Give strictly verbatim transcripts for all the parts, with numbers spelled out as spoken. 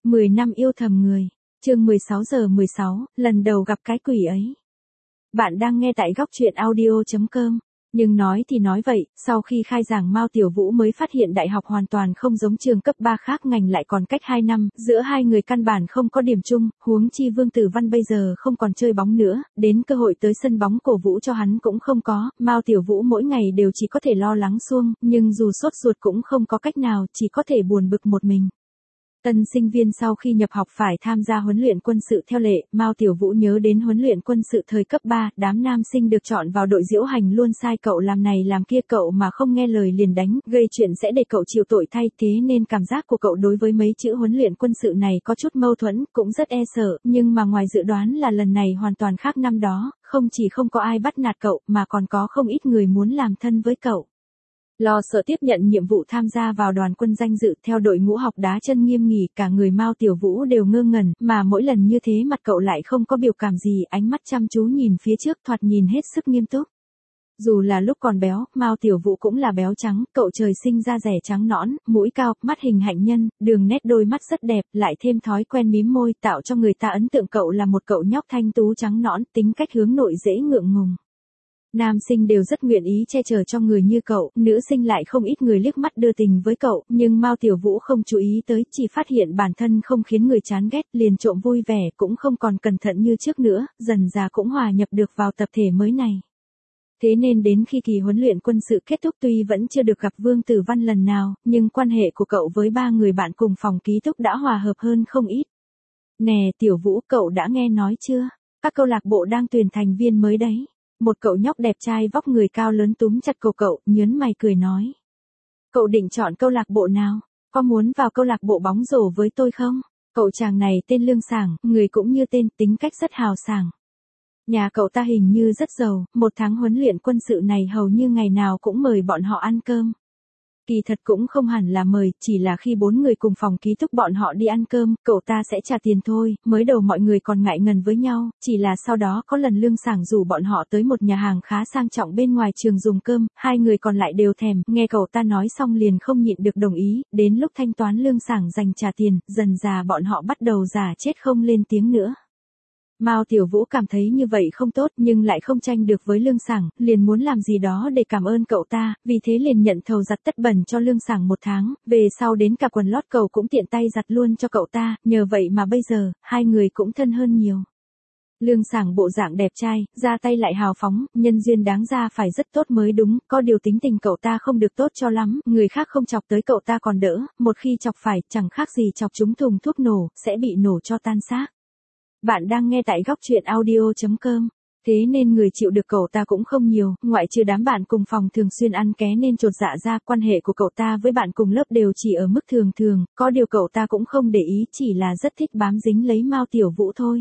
mười năm yêu thầm người. Chương mười sáu giờ mười sáu, lần đầu gặp cái quỷ ấy. Bạn đang nghe tại góc truyện audio chấm com. Nhưng nói thì nói vậy, sau khi khai giảng Mao Tiểu Vũ mới phát hiện đại học hoàn toàn không giống trường cấp ba khác, ngành lại còn cách hai năm, giữa hai người căn bản không có điểm chung, huống chi Vương Tử Văn bây giờ không còn chơi bóng nữa, đến cơ hội tới sân bóng cổ vũ cho hắn cũng không có, Mao Tiểu Vũ mỗi ngày đều chỉ có thể lo lắng suông, nhưng dù sốt ruột cũng không có cách nào, chỉ có thể buồn bực một mình. Tân sinh viên sau khi nhập học phải tham gia huấn luyện quân sự theo lệ, Mao Tiểu Vũ nhớ đến huấn luyện quân sự thời cấp ba, đám nam sinh được chọn vào đội diễu hành luôn sai cậu làm này làm kia, cậu mà không nghe lời liền đánh, gây chuyện sẽ để cậu chịu tội thay, thế nên cảm giác của cậu đối với mấy chữ huấn luyện quân sự này có chút mâu thuẫn, cũng rất e sợ, nhưng mà ngoài dự đoán là lần này hoàn toàn khác năm đó, không chỉ không có ai bắt nạt cậu mà còn có không ít người muốn làm thân với cậu. Lo sợ tiếp nhận nhiệm vụ tham gia vào đoàn quân danh dự theo đội ngũ học đá chân nghiêm nghỉ, cả người Mao Tiểu Vũ đều ngơ ngẩn, mà mỗi lần như thế mặt cậu lại không có biểu cảm gì, ánh mắt chăm chú nhìn phía trước, thoạt nhìn hết sức nghiêm túc. Dù là lúc còn béo, Mao Tiểu Vũ cũng là béo trắng, cậu trời sinh ra rẻ trắng nõn, mũi cao, mắt hình hạnh nhân, đường nét đôi mắt rất đẹp, lại thêm thói quen mím môi, tạo cho người ta ấn tượng cậu là một cậu nhóc thanh tú trắng nõn, tính cách hướng nội dễ ngượng ngùng. Nam sinh đều rất nguyện ý che chở cho người như cậu, nữ sinh lại không ít người liếc mắt đưa tình với cậu, nhưng Mao Tiểu Vũ không chú ý tới, chỉ phát hiện bản thân không khiến người chán ghét, liền trộm vui vẻ, cũng không còn cẩn thận như trước nữa, dần dà cũng hòa nhập được vào tập thể mới này. Thế nên đến khi kỳ huấn luyện quân sự kết thúc, tuy vẫn chưa được gặp Vương Tử Văn lần nào, nhưng quan hệ của cậu với ba người bạn cùng phòng ký túc đã hòa hợp hơn không ít. Nè Tiểu Vũ, cậu đã nghe nói chưa? Các câu lạc bộ đang tuyển thành viên mới đấy. Một cậu nhóc đẹp trai vóc người cao lớn túm chặt cổ cậu, nhớn mày cười nói. Cậu định chọn câu lạc bộ nào? Có muốn vào câu lạc bộ bóng rổ với tôi không? Cậu chàng này tên Lương Sảng, người cũng như tên, tính cách rất hào sảng. Nhà cậu ta hình như rất giàu, một tháng huấn luyện quân sự này hầu như ngày nào cũng mời bọn họ ăn cơm. Kỳ thật cũng không hẳn là mời, chỉ là khi bốn người cùng phòng ký túc bọn họ đi ăn cơm, cậu ta sẽ trả tiền thôi, mới đầu mọi người còn ngại ngần với nhau, chỉ là sau đó có lần Lương Sảng rủ bọn họ tới một nhà hàng khá sang trọng bên ngoài trường dùng cơm, hai người còn lại đều thèm, nghe cậu ta nói xong liền không nhịn được đồng ý, đến lúc thanh toán Lương Sảng dành trả tiền, dần dà bọn họ bắt đầu giả chết không lên tiếng nữa. Mao Tiểu Vũ cảm thấy như vậy không tốt, nhưng lại không tranh được với Lương Sảng, liền muốn làm gì đó để cảm ơn cậu ta, vì thế liền nhận thầu giặt tất bẩn cho Lương Sảng một tháng, về sau đến cả quần lót cậu cũng tiện tay giặt luôn cho cậu ta, nhờ vậy mà bây giờ, hai người cũng thân hơn nhiều. Lương Sảng bộ dạng đẹp trai, ra tay lại hào phóng, nhân duyên đáng ra phải rất tốt mới đúng, có điều tính tình cậu ta không được tốt cho lắm, người khác không chọc tới cậu ta còn đỡ, một khi chọc phải, chẳng khác gì chọc trúng thùng thuốc nổ, sẽ bị nổ cho tan xác. Bạn đang nghe tại góc truyện audio chấm com. Thế nên người chịu được cậu ta cũng không nhiều, ngoại trừ đám bạn cùng phòng thường xuyên ăn ké nên chột dạ ra, quan hệ của cậu ta với bạn cùng lớp đều chỉ ở mức thường thường, có điều cậu ta cũng không để ý, chỉ là rất thích bám dính lấy Mao Tiểu Vũ thôi.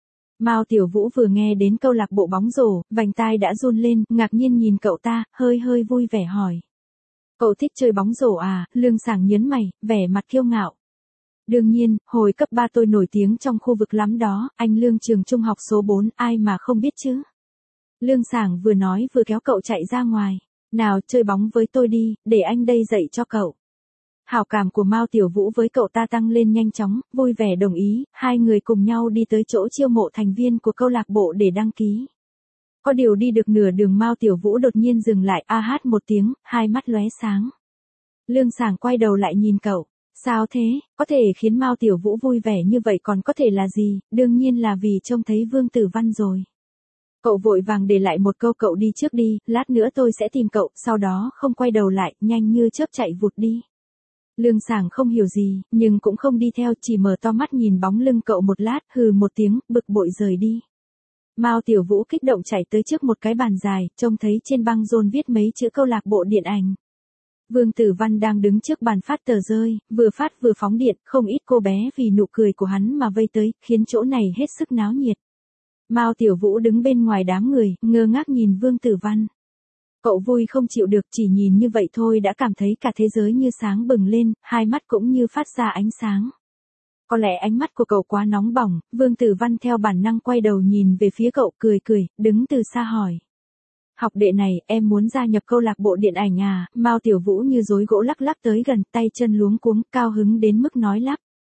Mao Tiểu Vũ vừa nghe đến câu lạc bộ bóng rổ, vành tai đã run lên, ngạc nhiên nhìn cậu ta, hơi hơi vui vẻ hỏi. Cậu thích chơi bóng rổ à? Lương Sảng nhớn mày, vẻ mặt kiêu ngạo. Đương nhiên, hồi cấp ba tôi nổi tiếng trong khu vực lắm đó, anh Lương trường trung học số bốn, ai mà không biết chứ. Lương Sảng vừa nói vừa kéo cậu chạy ra ngoài. Nào chơi bóng với tôi đi, để anh đây dạy cho cậu. Hảo cảm của Mao Tiểu Vũ với cậu ta tăng lên nhanh chóng, vui vẻ đồng ý, hai người cùng nhau đi tới chỗ chiêu mộ thành viên của câu lạc bộ để đăng ký. Có điều đi được nửa đường Mao Tiểu Vũ đột nhiên dừng lại, a hát một tiếng, hai mắt lóe sáng. Lương Sảng quay đầu lại nhìn cậu. Sao thế, có thể khiến Mao Tiểu Vũ vui vẻ như vậy còn có thể là gì, đương nhiên là vì trông thấy Vương Tử Văn rồi. Cậu vội vàng để lại một câu, cậu đi trước đi, lát nữa tôi sẽ tìm cậu, sau đó không quay đầu lại, nhanh như chớp chạy vụt đi. Lương Sảng không hiểu gì, nhưng cũng không đi theo, chỉ mở to mắt nhìn bóng lưng cậu một lát, hừ một tiếng, bực bội rời đi. Mao Tiểu Vũ kích động chạy tới trước một cái bàn dài, trông thấy trên băng rôn viết mấy chữ câu lạc bộ điện ảnh. Vương Tử Văn đang đứng trước bàn phát tờ rơi, vừa phát vừa phóng điện, không ít cô bé vì nụ cười của hắn mà vây tới, khiến chỗ này hết sức náo nhiệt. Mao Tiểu Vũ đứng bên ngoài đám người, ngơ ngác nhìn Vương Tử Văn. Cậu vui không chịu được, chỉ nhìn như vậy thôi đã cảm thấy cả thế giới như sáng bừng lên, hai mắt cũng như phát ra ánh sáng. Có lẽ ánh mắt của cậu quá nóng bỏng, Vương Tử Văn theo bản năng quay đầu nhìn về phía cậu, cười cười, đứng từ xa hỏi. Học đệ này, em muốn gia nhập câu lạc bộ điện ảnh à? Mao Tiểu Vũ như rối gỗ lắc lắc tới gần, tay chân luống cuống, cao hứng đến mức nói lắp.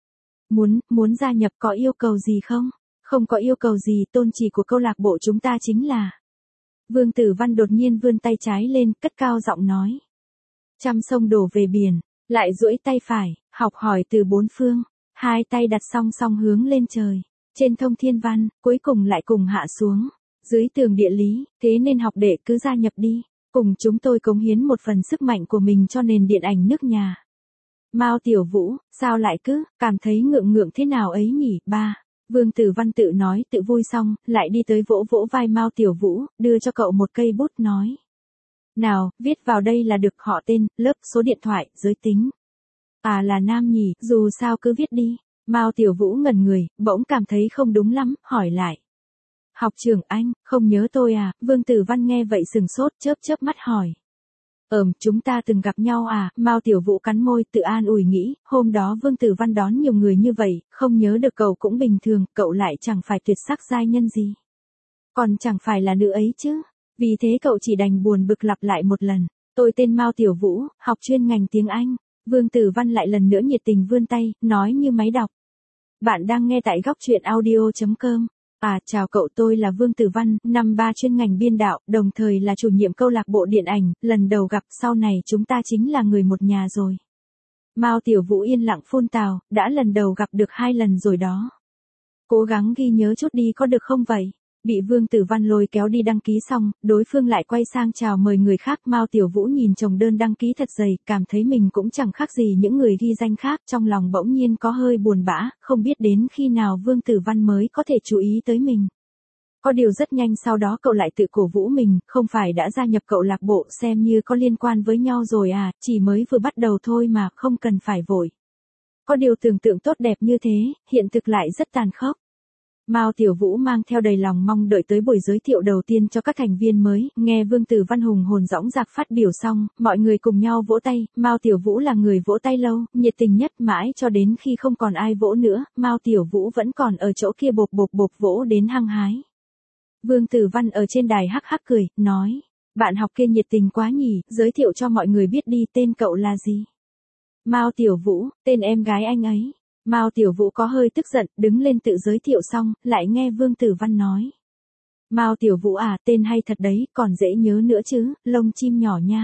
Muốn, muốn gia nhập có yêu cầu gì không? Không có yêu cầu gì, tôn chỉ của câu lạc bộ chúng ta chính là. Vương Tử Văn đột nhiên vươn tay trái lên, cất cao giọng nói. Trăm sông đổ về biển, lại duỗi tay phải, học hỏi từ bốn phương, hai tay đặt song song hướng lên trời. Trên thông thiên văn, cuối cùng lại cùng hạ xuống. Dưới tường địa lý, thế nên học đệ cứ gia nhập đi. Cùng chúng tôi cống hiến một phần sức mạnh của mình cho nền điện ảnh nước nhà. Mao Tiểu Vũ, sao lại cứ, cảm thấy ngượng ngượng thế nào ấy nhỉ, ba. Vương Tử Văn tự nói tự vui xong, lại đi tới vỗ vỗ vai Mao Tiểu Vũ, đưa cho cậu một cây bút nói. Nào, viết vào đây là được họ tên, lớp, số điện thoại, giới tính. À là nam nhỉ, dù sao cứ viết đi. Mao Tiểu Vũ ngẩn người, bỗng cảm thấy không đúng lắm, hỏi lại. Học trưởng anh, không nhớ tôi à? Vương Tử Văn nghe vậy sừng sốt, chớp chớp mắt hỏi. Ừm, chúng ta từng gặp nhau à? Mao Tiểu Vũ cắn môi, tự an ủi nghĩ, hôm đó Vương Tử Văn đón nhiều người như vậy, không nhớ được cậu cũng bình thường, cậu lại chẳng phải tuyệt sắc giai nhân gì. Còn chẳng phải là nữ ấy chứ. Vì thế cậu chỉ đành buồn bực lặp lại một lần. Tôi tên Mao Tiểu Vũ, học chuyên ngành tiếng Anh. Vương Tử Văn lại lần nữa nhiệt tình vươn tay, nói như máy đọc. Bạn đang nghe tại góc truyện audio chấm com. À, chào cậu, tôi là Vương Tử Văn, năm ba chuyên ngành biên đạo, đồng thời là chủ nhiệm câu lạc bộ điện ảnh, lần đầu gặp, sau này chúng ta chính là người một nhà rồi. Mao Tiểu Vũ yên lặng phun tào, đã lần đầu gặp được hai lần rồi đó. Cố gắng ghi nhớ chút đi có được không vậy? Bị Vương Tử Văn lôi kéo đi đăng ký xong, đối phương lại quay sang chào mời người khác. Mao Tiểu Vũ nhìn chồng đơn đăng ký thật dày, cảm thấy mình cũng chẳng khác gì những người ghi danh khác, trong lòng bỗng nhiên có hơi buồn bã, không biết đến khi nào Vương Tử Văn mới có thể chú ý tới mình. Có điều rất nhanh sau đó cậu lại tự cổ vũ mình, không phải đã gia nhập câu lạc bộ xem như có liên quan với nhau rồi à, chỉ mới vừa bắt đầu thôi mà, không cần phải vội. Có điều tưởng tượng tốt đẹp như thế, hiện thực lại rất tàn khốc. Mao Tiểu Vũ mang theo đầy lòng mong đợi tới buổi giới thiệu đầu tiên cho các thành viên mới, nghe Vương Tử Văn hùng hồn dõng dạc phát biểu xong, mọi người cùng nhau vỗ tay, Mao Tiểu Vũ là người vỗ tay lâu, nhiệt tình nhất mãi cho đến khi không còn ai vỗ nữa, Mao Tiểu Vũ vẫn còn ở chỗ kia bộp bộp bộp vỗ đến hăng hái. Vương Tử Văn ở trên đài hắc hắc cười, nói, bạn học kia nhiệt tình quá nhỉ, giới thiệu cho mọi người biết đi, tên cậu là gì? Mao Tiểu Vũ, tên em gái anh ấy. Mao Tiểu Vũ có hơi tức giận, đứng lên tự giới thiệu xong, lại nghe Vương Tử Văn nói. Mao Tiểu Vũ à, tên hay thật đấy, còn dễ nhớ nữa chứ, lông chim nhỏ nha.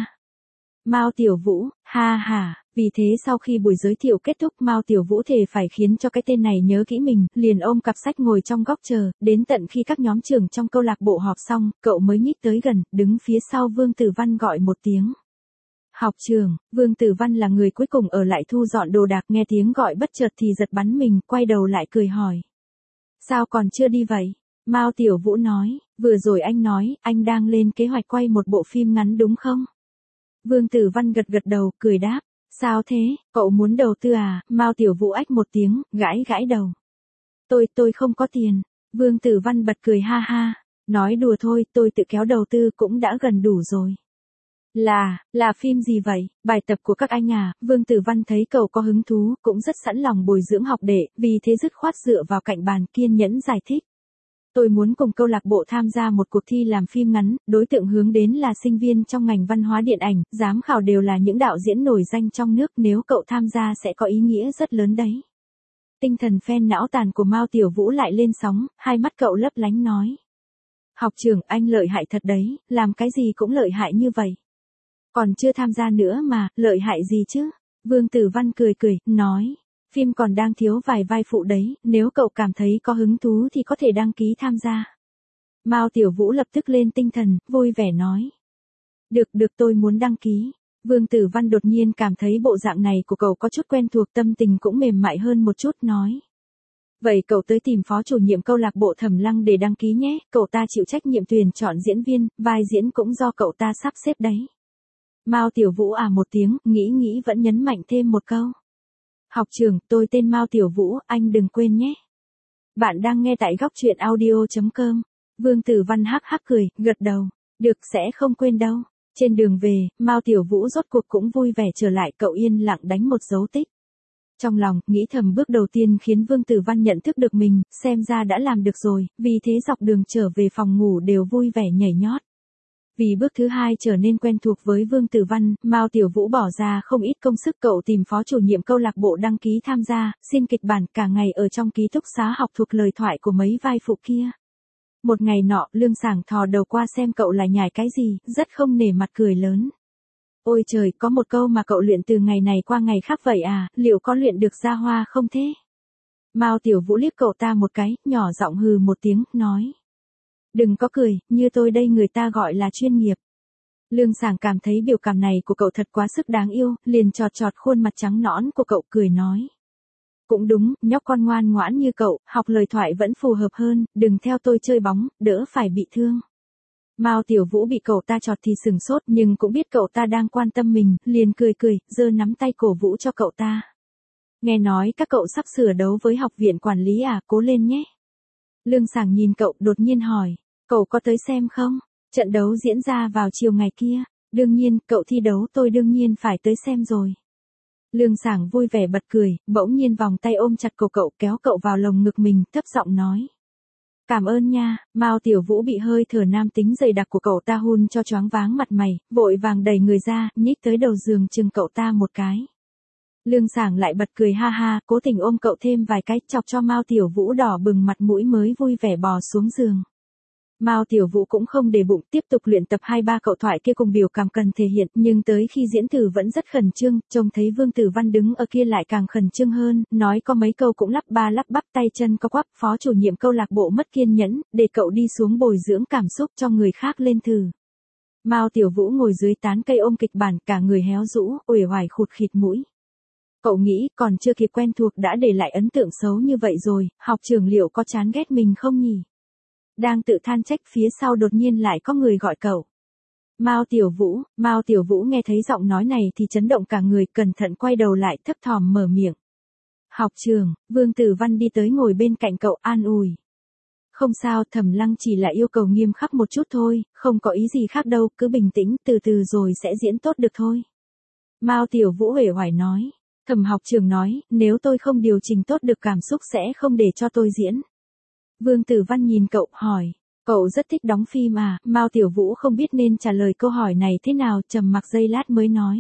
Mao Tiểu Vũ, ha ha, vì thế sau khi buổi giới thiệu kết thúc Mao Tiểu Vũ thề phải khiến cho cái tên này nhớ kỹ mình, liền ôm cặp sách ngồi trong góc chờ, đến tận khi các nhóm trưởng trong câu lạc bộ họp xong, cậu mới nhích tới gần, đứng phía sau Vương Tử Văn gọi một tiếng. Học trường, Vương Tử Văn là người cuối cùng ở lại thu dọn đồ đạc, nghe tiếng gọi bất chợt thì giật bắn mình, quay đầu lại cười hỏi. Sao còn chưa đi vậy? Mao Tiểu Vũ nói, vừa rồi anh nói, anh đang lên kế hoạch quay một bộ phim ngắn đúng không? Vương Tử Văn gật gật đầu, cười đáp, sao thế, cậu muốn đầu tư à? Mao Tiểu Vũ ách một tiếng, gãi gãi đầu. Tôi, tôi không có tiền. Vương Tử Văn bật cười ha ha, nói đùa thôi, tôi tự kéo đầu tư cũng đã gần đủ rồi. Là, là phim gì vậy? Bài tập của các anh à? Vương Tử Văn thấy cậu có hứng thú, cũng rất sẵn lòng bồi dưỡng học đệ, vì thế dứt khoát dựa vào cạnh bàn kiên nhẫn giải thích. Tôi muốn cùng câu lạc bộ tham gia một cuộc thi làm phim ngắn, đối tượng hướng đến là sinh viên trong ngành văn hóa điện ảnh, giám khảo đều là những đạo diễn nổi danh trong nước, nếu cậu tham gia sẽ có ý nghĩa rất lớn đấy. Tinh thần phen não tàn của Mao Tiểu Vũ lại lên sóng, hai mắt cậu lấp lánh nói. Học trưởng, anh lợi hại thật đấy, làm cái gì cũng lợi hại như vậy. Còn chưa tham gia nữa mà, lợi hại gì chứ? Vương Tử Văn cười cười, nói. Phim còn đang thiếu vài vai phụ đấy, nếu cậu cảm thấy có hứng thú thì có thể đăng ký tham gia. Mao Tiểu Vũ lập tức lên tinh thần, vui vẻ nói. Được được, tôi muốn đăng ký. Vương Tử Văn đột nhiên cảm thấy bộ dạng này của cậu có chút quen thuộc, tâm tình cũng mềm mại hơn một chút, nói. Vậy cậu tới tìm phó chủ nhiệm câu lạc bộ Thẩm Lăng để đăng ký nhé, cậu ta chịu trách nhiệm tuyển chọn diễn viên, vai diễn cũng do cậu ta sắp xếp đấy. Mao Tiểu Vũ à một tiếng, nghĩ nghĩ vẫn nhấn mạnh thêm một câu. Học trưởng, tôi tên Mao Tiểu Vũ, anh đừng quên nhé. Bạn đang nghe tại góc truyện audio chấm com. Vương Tử Văn hắc hắc cười, gật đầu. Được, sẽ không quên đâu. Trên đường về, Mao Tiểu Vũ rốt cuộc cũng vui vẻ trở lại, cậu yên lặng đánh một dấu tích. Trong lòng, nghĩ thầm bước đầu tiên khiến Vương Tử Văn nhận thức được mình, xem ra đã làm được rồi, vì thế dọc đường trở về phòng ngủ đều vui vẻ nhảy nhót. Vì bước thứ hai trở nên quen thuộc với Vương Tử Văn, Mao Tiểu Vũ bỏ ra không ít công sức cậu tìm phó chủ nhiệm câu lạc bộ đăng ký tham gia, xin kịch bản cả ngày ở trong ký túc xá học thuộc lời thoại của mấy vai phụ kia. Một ngày nọ, Lương Sảng thò đầu qua xem cậu là nhải cái gì, rất không nể mặt cười lớn. Ôi trời, có một câu mà cậu luyện từ ngày này qua ngày khác vậy à, liệu có luyện được ra hoa không thế? Mao Tiểu Vũ liếc cậu ta một cái, nhỏ giọng hừ một tiếng, nói. Đừng có cười, như tôi đây người ta gọi là chuyên nghiệp. Lương Sảng cảm thấy biểu cảm này của cậu thật quá sức đáng yêu, liền chọt chọt khuôn mặt trắng nõn của cậu cười nói. Cũng đúng, nhóc con ngoan ngoãn như cậu, học lời thoại vẫn phù hợp hơn, đừng theo tôi chơi bóng, đỡ phải bị thương. Mao Tiểu Vũ bị cậu ta chọt thì sừng sốt nhưng cũng biết cậu ta đang quan tâm mình, liền cười cười, giơ nắm tay cổ vũ cho cậu ta. Nghe nói các cậu sắp sửa đấu với học viện quản lý à, cố lên nhé. Lương Sảng nhìn cậu đột nhiên hỏi, cậu có tới xem không? Trận đấu diễn ra vào chiều ngày kia, đương nhiên, cậu thi đấu tôi đương nhiên phải tới xem rồi. Lương Sảng vui vẻ bật cười, bỗng nhiên vòng tay ôm chặt cổ cậu kéo cậu vào lồng ngực mình, thấp giọng nói. Cảm ơn nha. Mao Tiểu Vũ bị hơi thở nam tính dày đặc của cậu ta hun cho choáng váng mặt mày, vội vàng đẩy người ra, nhích tới đầu giường chừng cậu ta một cái. Lương Sảng lại bật cười ha ha, cố tình ôm cậu thêm vài cái, chọc cho Mao Tiểu Vũ đỏ bừng mặt mũi mới vui vẻ bò xuống giường. Mao Tiểu Vũ cũng không để bụng, tiếp tục luyện tập hai ba cậu thoại kia cùng biểu cảm cần thể hiện, nhưng tới khi diễn thử vẫn rất khẩn trương, trông thấy Vương Tử Văn đứng ở kia lại càng khẩn trương hơn, nói có mấy câu cũng lắp ba lắp bắp, tay chân co quắp, phó chủ nhiệm câu lạc bộ mất kiên nhẫn, để cậu đi xuống bồi dưỡng cảm xúc cho người khác lên thử. Mao Tiểu Vũ ngồi dưới tán cây ôm kịch bản, cả người héo rũ, uể oải khụt khịt mũi. Cậu nghĩ còn chưa kịp quen thuộc đã để lại ấn tượng xấu như vậy rồi, học trưởng liệu có chán ghét mình không nhỉ? Đang tự than trách phía sau đột nhiên lại có người gọi cậu. Mao Tiểu Vũ. Mao Tiểu Vũ nghe thấy giọng nói này thì chấn động cả người, cẩn thận quay đầu lại, thấp thỏm mở miệng. Học trưởng. Vương Tử Văn đi tới ngồi bên cạnh cậu, an ủi. Không sao, Thẩm Lăng chỉ là yêu cầu nghiêm khắc một chút thôi, không có ý gì khác đâu, cứ bình tĩnh, từ từ rồi sẽ diễn tốt được thôi. Mao Tiểu Vũ uể oải nói. Thẩm học trưởng nói, nếu tôi không điều chỉnh tốt được cảm xúc sẽ không để cho tôi diễn. Vương Tử Văn nhìn cậu, hỏi, cậu rất thích đóng phim à? Mao Tiểu Vũ không biết nên trả lời câu hỏi này thế nào, trầm mặc giây lát mới nói.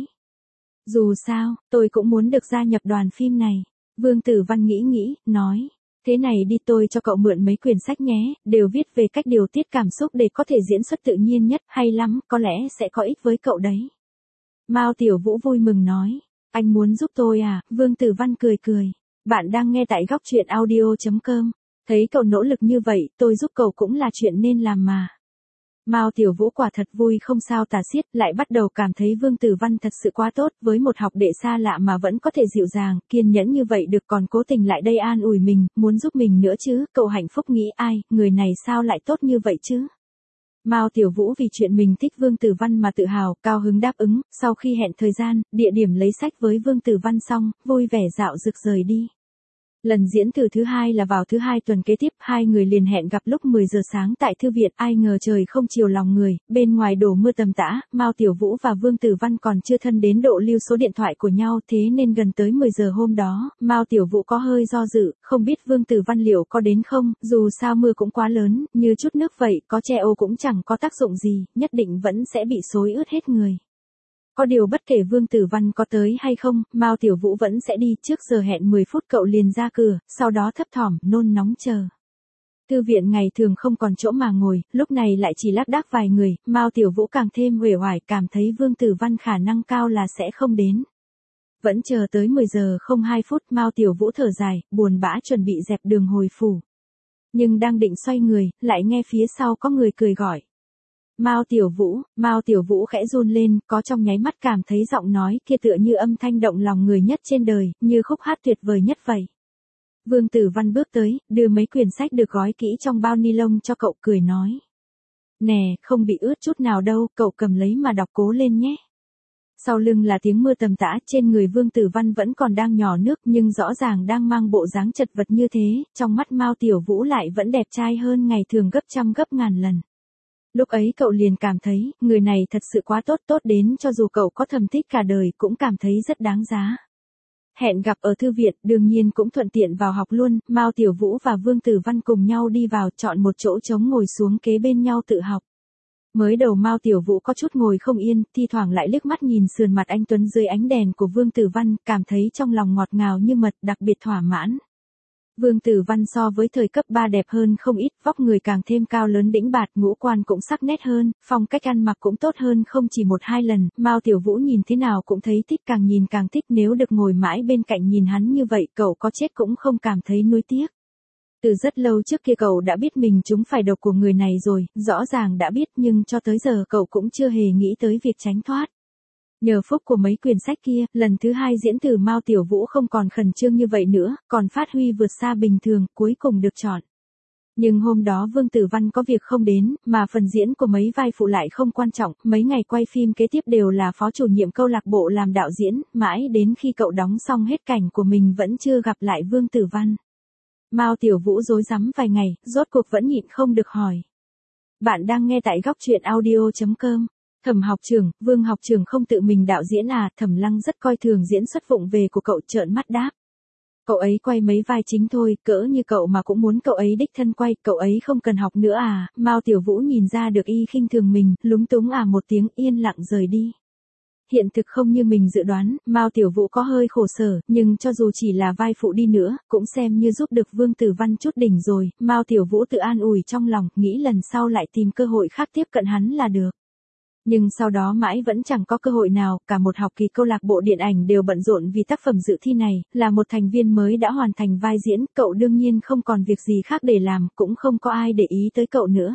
Dù sao, tôi cũng muốn được gia nhập đoàn phim này. Vương Tử Văn nghĩ nghĩ, nói, thế này đi, tôi cho cậu mượn mấy quyển sách nhé, đều viết về cách điều tiết cảm xúc để có thể diễn xuất tự nhiên nhất, hay lắm, có lẽ sẽ có ích với cậu đấy. Mao Tiểu Vũ vui mừng nói, anh muốn giúp tôi à? Vương Tử Văn cười cười, bạn đang nghe tại góc truyện audio chấm com. Thấy cậu nỗ lực như vậy, tôi giúp cậu cũng là chuyện nên làm mà. Mao Tiểu Vũ quả thật vui không sao tả xiết, lại bắt đầu cảm thấy Vương Tử Văn thật sự quá tốt, với một học đệ xa lạ mà vẫn có thể dịu dàng, kiên nhẫn như vậy được, còn cố tình lại đây an ủi mình, muốn giúp mình nữa chứ, cậu hạnh phúc nghĩ ai, người này sao lại tốt như vậy chứ? Mao Tiểu Vũ vì chuyện mình thích Vương Tử Văn mà tự hào, cao hứng đáp ứng, sau khi hẹn thời gian, địa điểm lấy sách với Vương Tử Văn xong, vui vẻ dạo rực rời đi. Lần diễn thử thứ hai là vào thứ hai tuần kế tiếp, hai người liền hẹn gặp lúc mười giờ sáng tại thư viện, ai ngờ trời không chiều lòng người, bên ngoài đổ mưa tầm tã, Mao Tiểu Vũ và Vương Tử Văn còn chưa thân đến độ lưu số điện thoại của nhau, thế nên gần tới mười giờ hôm đó, Mao Tiểu Vũ có hơi do dự, không biết Vương Tử Văn liệu có đến không, dù sao mưa cũng quá lớn, như chút nước vậy, có che ô cũng chẳng có tác dụng gì, nhất định vẫn sẽ bị xối ướt hết người. Có điều bất kể Vương Tử Văn có tới hay không, Mao Tiểu Vũ vẫn sẽ đi, trước giờ hẹn mười phút cậu liền ra cửa, sau đó thấp thỏm, nôn nóng chờ. Thư viện ngày thường không còn chỗ mà ngồi, lúc này lại chỉ lác đác vài người, Mao Tiểu Vũ càng thêm uể oải, cảm thấy Vương Tử Văn khả năng cao là sẽ không đến. Vẫn chờ tới mười giờ không hai phút, Mao Tiểu Vũ thở dài, buồn bã chuẩn bị dẹp đường hồi phủ. Nhưng đang định xoay người, lại nghe phía sau có người cười gọi. Mao Tiểu Vũ. Mao Tiểu Vũ khẽ run lên, có trong nháy mắt cảm thấy giọng nói kia tựa như âm thanh động lòng người nhất trên đời, như khúc hát tuyệt vời nhất vậy. Vương Tử Văn bước tới, đưa mấy quyển sách được gói kỹ trong bao ni lông cho cậu, cười nói. Nè, không bị ướt chút nào đâu, cậu cầm lấy mà đọc cố lên nhé. Sau lưng là tiếng mưa tầm tã, trên người Vương Tử Văn vẫn còn đang nhỏ nước nhưng rõ ràng đang mang bộ dáng chật vật như thế, trong mắt Mao Tiểu Vũ lại vẫn đẹp trai hơn ngày thường gấp trăm gấp ngàn lần. Lúc ấy cậu liền cảm thấy, người này thật sự quá tốt, tốt đến cho dù cậu có thầm thích cả đời cũng cảm thấy rất đáng giá. Hẹn gặp ở thư viện, đương nhiên cũng thuận tiện vào học luôn, Mao Tiểu Vũ và Vương Tử Văn cùng nhau đi vào, chọn một chỗ trống ngồi xuống kế bên nhau tự học. Mới đầu Mao Tiểu Vũ có chút ngồi không yên, thi thoảng lại liếc mắt nhìn sườn mặt anh tuấn dưới ánh đèn của Vương Tử Văn, cảm thấy trong lòng ngọt ngào như mật, đặc biệt thỏa mãn. Vương Tử Văn so với thời cấp ba đẹp hơn không ít, vóc người càng thêm cao lớn đĩnh bạt, ngũ quan cũng sắc nét hơn, phong cách ăn mặc cũng tốt hơn không chỉ một hai lần, Mao Tiểu Vũ nhìn thế nào cũng thấy thích, càng nhìn càng thích, nếu được ngồi mãi bên cạnh nhìn hắn như vậy, cậu có chết cũng không cảm thấy nuối tiếc. Từ rất lâu trước kia cậu đã biết mình trúng phải độc của người này rồi, rõ ràng đã biết nhưng cho tới giờ cậu cũng chưa hề nghĩ tới việc tránh thoát. Nhờ phúc của mấy quyển sách kia, lần thứ hai diễn từ Mao Tiểu Vũ không còn khẩn trương như vậy nữa, còn phát huy vượt xa bình thường, cuối cùng được chọn. Nhưng hôm đó Vương Tử Văn có việc không đến, mà phần diễn của mấy vai phụ lại không quan trọng, mấy ngày quay phim kế tiếp đều là phó chủ nhiệm câu lạc bộ làm đạo diễn, mãi đến khi cậu đóng xong hết cảnh của mình vẫn chưa gặp lại Vương Tử Văn. Mao Tiểu Vũ rối rắm vài ngày, rốt cuộc vẫn nhịn không được hỏi. Bạn đang nghe tại góc truyện audio chấm com. Thẩm học trưởng, Vương học trưởng không tự mình đạo diễn à? Thẩm Lăng rất coi thường diễn xuất vụng về của cậu, trợn mắt đáp. Cậu ấy quay mấy vai chính thôi, cỡ như cậu mà cũng muốn cậu ấy đích thân quay, cậu ấy không cần học nữa à? Mao Tiểu Vũ nhìn ra được y khinh thường mình, lúng túng à một tiếng, yên lặng rời đi. Hiện thực không như mình dự đoán, Mao Tiểu Vũ có hơi khổ sở, nhưng cho dù chỉ là vai phụ đi nữa, cũng xem như giúp được Vương Tử Văn chút đỉnh rồi. Mao Tiểu Vũ tự an ủi trong lòng, nghĩ lần sau lại tìm cơ hội khác tiếp cận hắn là được. Nhưng sau đó mãi vẫn chẳng có cơ hội nào, cả một học kỳ câu lạc bộ điện ảnh đều bận rộn vì tác phẩm dự thi này, là một thành viên mới đã hoàn thành vai diễn, cậu đương nhiên không còn việc gì khác để làm, cũng không có ai để ý tới cậu nữa.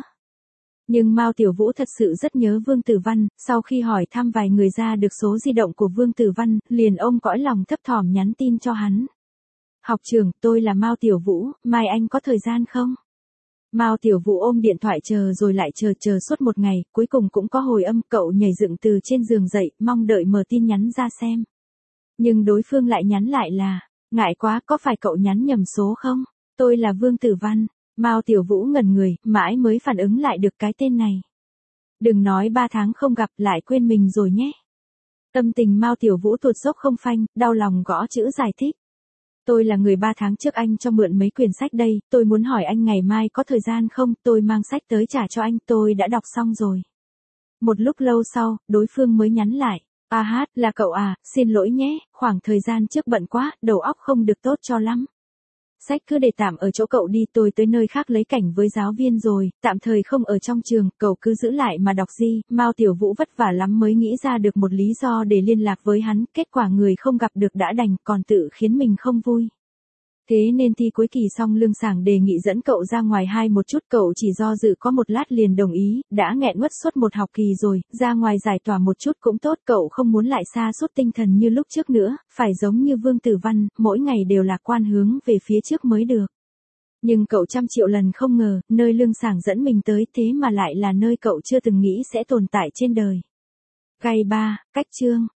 Nhưng Mao Tiểu Vũ thật sự rất nhớ Vương Tử Văn, sau khi hỏi thăm vài người ra được số di động của Vương Tử Văn, liền ôm cõi lòng thấp thỏm nhắn tin cho hắn. Học trưởng, tôi là Mao Tiểu Vũ, mai anh có thời gian không? Mao Tiểu Vũ ôm điện thoại chờ rồi lại chờ chờ suốt một ngày, cuối cùng cũng có hồi âm, cậu nhảy dựng từ trên giường dậy, mong đợi mở tin nhắn ra xem. Nhưng đối phương lại nhắn lại là, ngại quá, có phải cậu nhắn nhầm số không? Tôi là Vương Tử Văn. Mao Tiểu Vũ ngẩn người, mãi mới phản ứng lại được cái tên này. Đừng nói ba tháng không gặp lại quên mình rồi nhé. Tâm tình Mao Tiểu Vũ tuột dốc không phanh, đau lòng gõ chữ giải thích. Tôi là người ba tháng trước anh cho mượn mấy quyển sách đây, tôi muốn hỏi anh ngày mai có thời gian không, tôi mang sách tới trả cho anh, tôi đã đọc xong rồi. Một lúc lâu sau, đối phương mới nhắn lại. A hát, là cậu à, xin lỗi nhé, khoảng thời gian trước bận quá, đầu óc không được tốt cho lắm. Sách cứ để tạm ở chỗ cậu đi, tôi tới nơi khác lấy cảnh với giáo viên rồi, tạm thời không ở trong trường, cậu cứ giữ lại mà đọc gì. Mao Tiểu Vũ vất vả lắm mới nghĩ ra được một lý do để liên lạc với hắn, kết quả người không gặp được đã đành, còn tự khiến mình không vui. Thế nên thi cuối kỳ xong Lương Sảng đề nghị dẫn cậu ra ngoài hai một chút, cậu chỉ do dự có một lát liền đồng ý, đã nghẹn ngất suốt một học kỳ rồi, ra ngoài giải tỏa một chút cũng tốt, cậu không muốn lại sa sút tinh thần như lúc trước nữa, phải giống như Vương Tử Văn, mỗi ngày đều lạc quan hướng về phía trước mới được. Nhưng cậu trăm triệu lần không ngờ, nơi Lương Sảng dẫn mình tới thế mà lại là nơi cậu chưa từng nghĩ sẽ tồn tại trên đời. Gay ba, cách chương.